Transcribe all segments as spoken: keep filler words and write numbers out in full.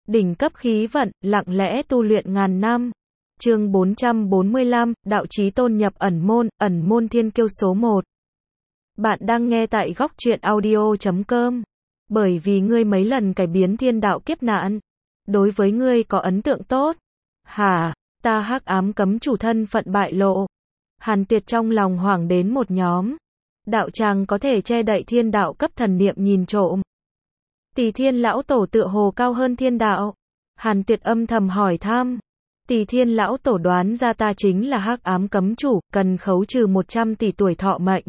Đỉnh cấp khí vận, lặng lẽ tu luyện ngàn năm. Chương bốn trăm bốn mươi lăm, Đạo Chí Tôn nhập ẩn môn, ẩn môn thiên kiêu số một. Bạn đang nghe tại góc truyện audio chấm com. Bởi vì ngươi mấy lần cải biến thiên đạo kiếp nạn, đối với ngươi có ấn tượng tốt. Hả, ta hắc ám cấm chủ thân phận bại lộ. Hàn Tiệt trong lòng hoảng đến một nhóm. Đạo tràng có thể che đậy thiên đạo cấp thần niệm nhìn trộm. Tỳ Thiên lão tổ tựa hồ cao hơn thiên đạo. Hàn Tiệt âm thầm hỏi thăm. Tỳ Thiên lão tổ đoán ra ta chính là hắc ám cấm chủ, cần khấu trừ một trăm tỷ tuổi thọ mệnh.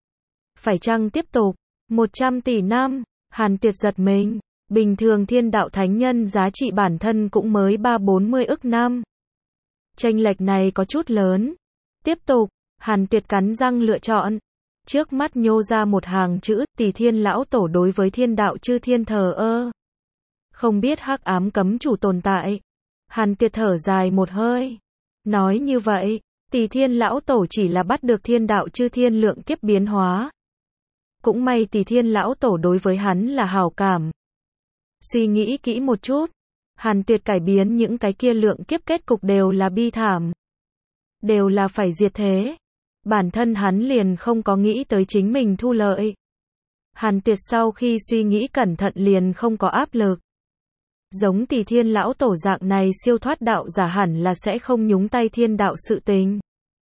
Phải chăng tiếp tục? một trăm tỷ năm, Hàn Tiệt giật mình. Bình thường thiên đạo thánh nhân giá trị bản thân cũng mới ba bốn mươi ức năm. Chênh lệch này có chút lớn. Tiếp tục, Hàn Tiệt cắn răng lựa chọn. Trước mắt nhô ra một hàng chữ, Tỳ Thiên lão tổ đối với thiên đạo chư thiên thờ ơ. Không biết hắc ám cấm chủ tồn tại. Hàn Tiệt thở dài một hơi. Nói như vậy, Tỳ Thiên lão tổ chỉ là bắt được thiên đạo chư thiên lượng kiếp biến hóa. Cũng may Tỳ Thiên lão tổ đối với hắn là hảo cảm. Suy nghĩ kỹ một chút, Hàn Tiệt cải biến những cái kia lượng kiếp kết cục đều là bi thảm. Đều là phải diệt thế. Bản thân hắn liền không có nghĩ tới chính mình thu lợi. Hàn Tiệt sau khi suy nghĩ cẩn thận liền không có áp lực. Giống Tỳ Thiên lão tổ dạng này siêu thoát đạo giả hẳn là sẽ không nhúng tay thiên đạo sự tình.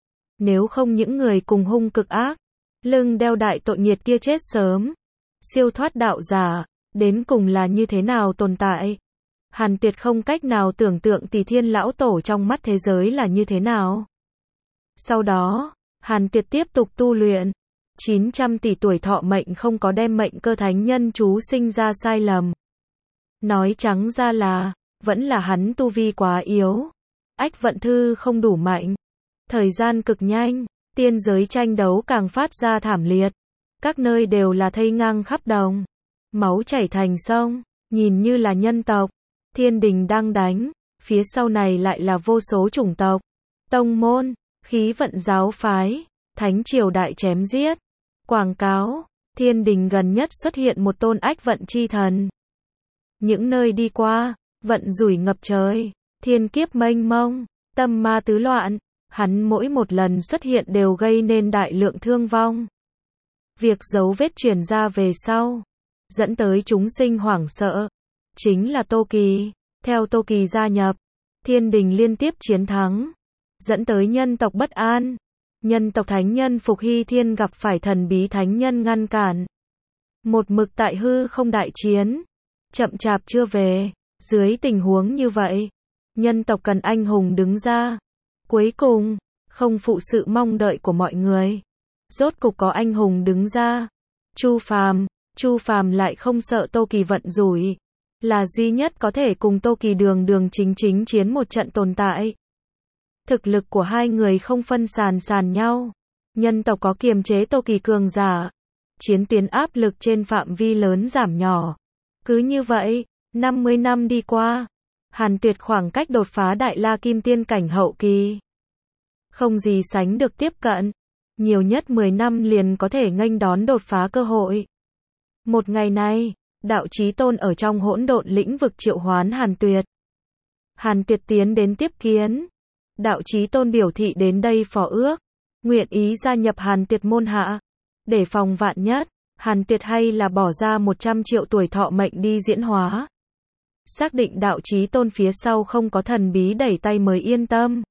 Nếu không những người cùng hung cực ác, lưng đeo đại tội nghiệt kia chết sớm. Siêu thoát đạo giả, đến cùng là như thế nào tồn tại? Hàn Tiệt không cách nào tưởng tượng Tỳ Thiên lão tổ trong mắt thế giới là như thế nào. Sau đó, Hàn Tiệt tiếp tục tu luyện. chín trăm tỷ tuổi thọ mệnh không có đem mệnh cơ thánh nhân chú sinh ra sai lầm. Nói trắng ra là, vẫn là hắn tu vi quá yếu. Ách vận thư không đủ mạnh. Thời gian cực nhanh, tiên giới tranh đấu càng phát ra thảm liệt. Các nơi đều là thây ngang khắp đồng. Máu chảy thành sông, nhìn như là nhân tộc. Thiên đình đang đánh, phía sau này lại là vô số chủng tộc. Tông môn, khí vận giáo phái, thánh triều đại chém giết. Quảng cáo, thiên đình gần nhất xuất hiện một tôn ách vận chi thần. Những nơi đi qua, vận rủi ngập trời, thiên kiếp mênh mông, tâm ma tứ loạn, hắn mỗi một lần xuất hiện đều gây nên đại lượng thương vong. Việc dấu vết truyền ra về sau, dẫn tới chúng sinh hoảng sợ, chính là Tô Kỳ. Theo Tô Kỳ gia nhập, thiên đình liên tiếp chiến thắng, dẫn tới nhân tộc bất an. Nhân tộc thánh nhân Phục Hy Thiên gặp phải thần bí thánh nhân ngăn cản. Một mực tại hư không đại chiến, chậm chạp chưa về. Dưới tình huống như vậy, nhân tộc cần anh hùng đứng ra. Cuối cùng, không phụ sự mong đợi của mọi người, rốt cục có anh hùng đứng ra. Chu Phàm, Chu Phàm lại không sợ Tô Kỳ vận rủi, là duy nhất có thể cùng Tô Kỳ đường đường chính chính chiến một trận tồn tại. Thực lực của hai người không phân sàn sàn nhau. Nhân tộc có kiềm chế Tô Kỳ cường giả, chiến tuyến áp lực trên phạm vi lớn giảm nhỏ. Cứ như vậy, năm mươi năm đi qua, Hàn Tiệt khoảng cách đột phá Đại La Kim Tiên cảnh hậu kỳ. Không gì sánh được tiếp cận. Nhiều nhất mười năm liền có thể nghênh đón đột phá cơ hội. Một ngày này, Đạo Chí Tôn ở trong hỗn độn lĩnh vực triệu hoán Hàn Tuyệt. Hàn Tuyệt tiến đến tiếp kiến. Đạo Chí Tôn biểu thị đến đây phò ước, nguyện ý gia nhập Hàn Tuyệt môn hạ. Để phòng vạn nhất, Hàn Tuyệt hay là bỏ ra một trăm triệu tuổi thọ mệnh đi diễn hóa. Xác định Đạo Chí Tôn phía sau không có thần bí đẩy tay mới yên tâm.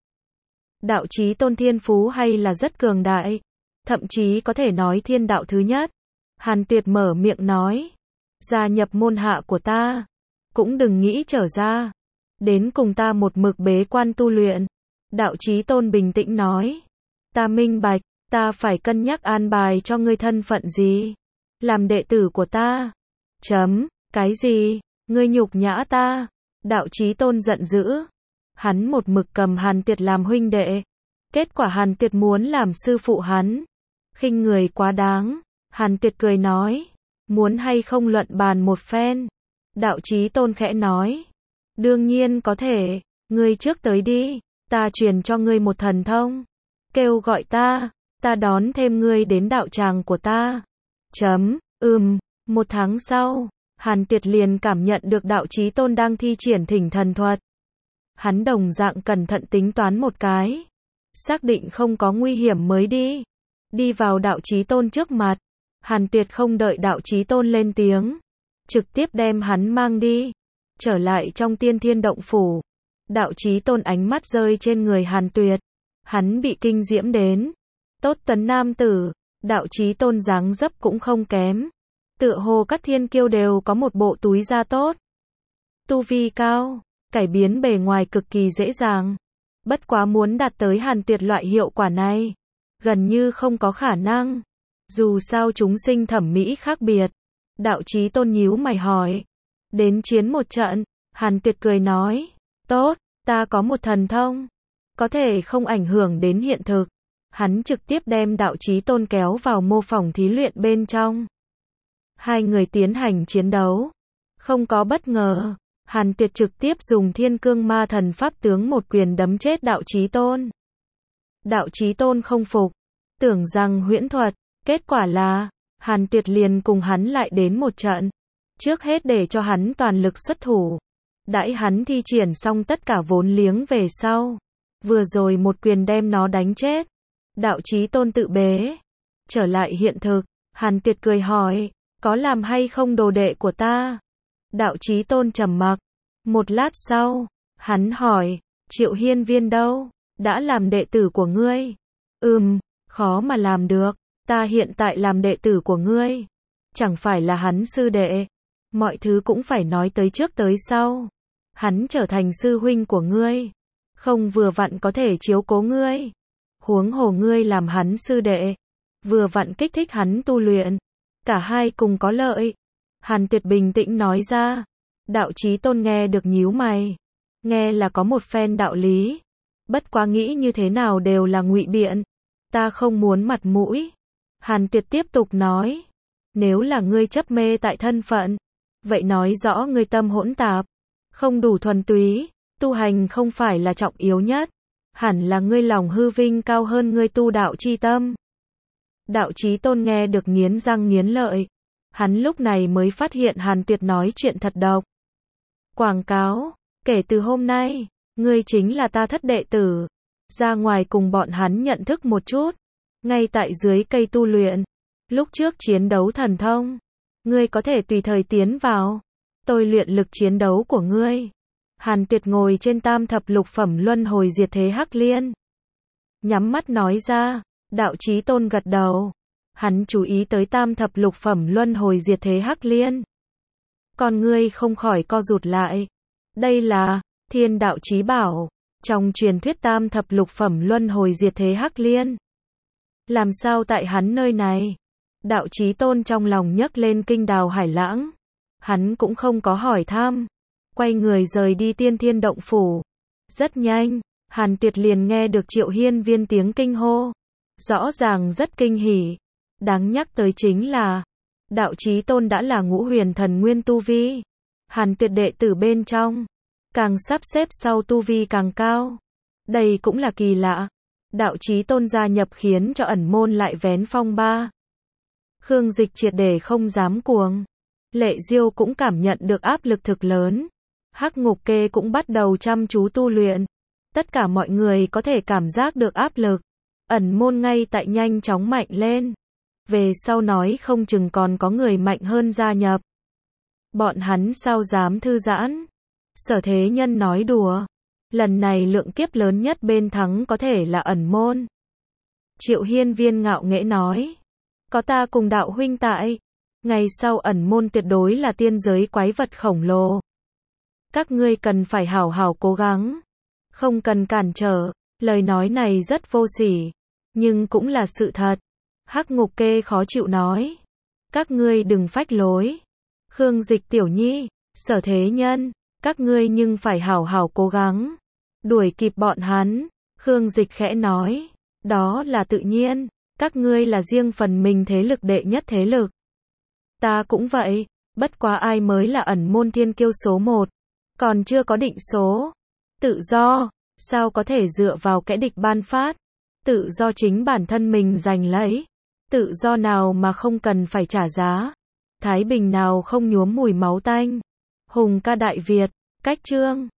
Đạo Chí Tôn thiên phú hay là rất cường đại, thậm chí có thể nói thiên đạo thứ nhất. Hàn Tuyệt mở miệng nói, gia nhập môn hạ của ta, cũng đừng nghĩ trở ra, đến cùng ta một mực bế quan tu luyện. Đạo Chí Tôn bình tĩnh nói, ta minh bạch, ta phải cân nhắc an bài cho ngươi thân phận gì, làm đệ tử của ta. Chấm, cái gì, ngươi nhục nhã ta? Đạo Chí Tôn giận dữ. Hắn một mực cầm Hàn Tiệt làm huynh đệ, kết quả Hàn Tiệt muốn làm sư phụ hắn, khinh người quá đáng. Hàn Tiệt cười nói, muốn hay không luận bàn một phen? Đạo Chí Tôn khẽ nói, đương nhiên có thể, ngươi trước tới đi, ta truyền cho ngươi một thần thông, kêu gọi ta, ta đón thêm ngươi đến đạo tràng của ta. Chấm, ừm, một tháng sau, Hàn Tuyệt liền cảm nhận được đạo chí tôn đang thi triển thỉnh thần thuật. Hắn đồng dạng cẩn thận tính toán một cái. Xác định không có nguy hiểm mới đi. Đi vào đạo chí tôn trước mặt. Hàn Tuyệt không đợi đạo chí tôn lên tiếng. Trực tiếp đem hắn mang đi. Trở lại trong tiên thiên động phủ. Đạo chí tôn ánh mắt rơi trên người Hàn Tuyệt. Hắn bị kinh diễm đến. Tốt tấn nam tử. Đạo chí tôn dáng dấp cũng không kém. Tựa hồ các thiên kiêu đều có một bộ túi da tốt. Tu vi cao. Cải biến bề ngoài cực kỳ dễ dàng. Bất quá muốn đạt tới Hàn Tuyệt loại hiệu quả này. Gần như không có khả năng. Dù sao chúng sinh thẩm mỹ khác biệt. Đạo chí tôn nhíu mày hỏi. Đến chiến một trận. Hàn Tuyệt cười nói. Tốt, ta có một thần thông. Có thể không ảnh hưởng đến hiện thực. Hắn trực tiếp đem đạo chí tôn kéo vào mô phỏng thí luyện bên trong. Hai người tiến hành chiến đấu. Không có bất ngờ. Hàn Tuyệt trực tiếp dùng thiên cương ma thần pháp tướng một quyền đấm chết đạo chí tôn. Đạo chí tôn không phục. Tưởng rằng huyễn thuật. Kết quả là, Hàn Tuyệt liền cùng hắn lại đến một trận. Trước hết để cho hắn toàn lực xuất thủ. Đãi hắn thi triển xong tất cả vốn liếng về sau. Vừa rồi một quyền đem nó đánh chết. Đạo chí tôn tự bế. Trở lại hiện thực, Hàn Tuyệt cười hỏi, có làm hay không đồ đệ của ta? Đạo chí tôn trầm mặc. Một lát sau, hắn hỏi, Triệu Hiên Viên đâu? Đã làm đệ tử của ngươi? Ừm, khó mà làm được. Ta hiện tại làm đệ tử của ngươi. Chẳng phải là hắn sư đệ. Mọi thứ cũng phải nói tới trước tới sau. Hắn trở thành sư huynh của ngươi. Không vừa vặn có thể chiếu cố ngươi. Huống hồ ngươi làm hắn sư đệ. Vừa vặn kích thích hắn tu luyện. Cả hai cùng có lợi. Hàn Tuyệt bình tĩnh nói ra. Đạo chí tôn nghe được nhíu mày. Nghe là có một phen đạo lý. Bất quá nghĩ như thế nào đều là ngụy biện. Ta không muốn mặt mũi. Hàn Tuyệt tiếp tục nói. Nếu là ngươi chấp mê tại thân phận. Vậy nói rõ ngươi tâm hỗn tạp. Không đủ thuần túy. Tu hành không phải là trọng yếu nhất. Hẳn là ngươi lòng hư vinh cao hơn ngươi tu đạo chi tâm. Đạo chí tôn nghe được nghiến răng nghiến lợi. Hắn lúc này mới phát hiện Hàn Tuyệt nói chuyện thật độc. Quảng cáo. Kể từ hôm nay, ngươi chính là ta thất đệ tử. Ra ngoài cùng bọn hắn nhận thức một chút. Ngay tại dưới cây tu luyện. Lúc trước chiến đấu thần thông. Ngươi có thể tùy thời tiến vào. Tôi luyện lực chiến đấu của ngươi. Hàn Tuyệt ngồi trên tam thập lục phẩm luân hồi diệt thế hắc liên. Nhắm mắt nói ra. Đạo chí tôn gật đầu. Hắn chú ý tới tam thập lục phẩm luân hồi diệt thế hắc liên. Con ngươi không khỏi co rụt lại. Đây là thiên đạo chí bảo. Trong truyền thuyết tam thập lục phẩm luân hồi diệt thế hắc liên. Làm sao tại hắn nơi này? Đạo chí tôn trong lòng nhấc lên kinh đào hải lãng. Hắn cũng không có hỏi thăm. Quay người rời đi tiên thiên động phủ. Rất nhanh, Hàn Tuyệt liền nghe được Triệu Hiên Viên tiếng kinh hô. Rõ ràng rất kinh hỉ. Đáng nhắc tới chính là, đạo chí tôn đã là ngũ huyền thần nguyên tu vi. Hàn Tuyệt đệ tử bên trong, càng sắp xếp sau tu vi càng cao. Đây cũng là kỳ lạ. Đạo chí tôn gia nhập khiến cho ẩn môn lại vén phong ba. Khương Dịch triệt để không dám cuồng. Lệ Diêu cũng cảm nhận được áp lực thực lớn. Hắc Ngục Kê cũng bắt đầu chăm chú tu luyện. Tất cả mọi người có thể cảm giác được áp lực. Ẩn môn ngay tại nhanh chóng mạnh lên. Về sau nói không chừng còn có người mạnh hơn gia nhập. Bọn hắn sao dám thư giãn. Sở Thế Nhân nói đùa. Lần này lượng kiếp lớn nhất bên thắng có thể là ẩn môn. Triệu Hiên Viên ngạo nghễ nói. Có ta cùng đạo huynh tại. Ngày sau ẩn môn tuyệt đối là tiên giới quái vật khổng lồ. Các ngươi cần phải hảo hảo cố gắng. Không cần cản trở. Lời nói này rất vô sỉ. Nhưng cũng là sự thật. Hắc Ngục Kê khó chịu nói. Các ngươi đừng phách lối. Khương Dịch tiểu nhi, Sở Thế Nhân, các ngươi nhưng phải hảo hảo cố gắng. Đuổi kịp bọn hắn. Khương Dịch khẽ nói. Đó là tự nhiên. Các ngươi là riêng phần mình thế lực đệ nhất thế lực. Ta cũng vậy. Bất quá ai mới là ẩn môn thiên kiêu số một. Còn chưa có định số. Tự do. Sao có thể dựa vào kẻ địch ban phát. Tự do chính bản thân mình giành lấy. Tự do nào mà không cần phải trả giá. Thái Bình nào không nhuốm mùi máu tanh. Hùng ca Đại Việt. Cách chương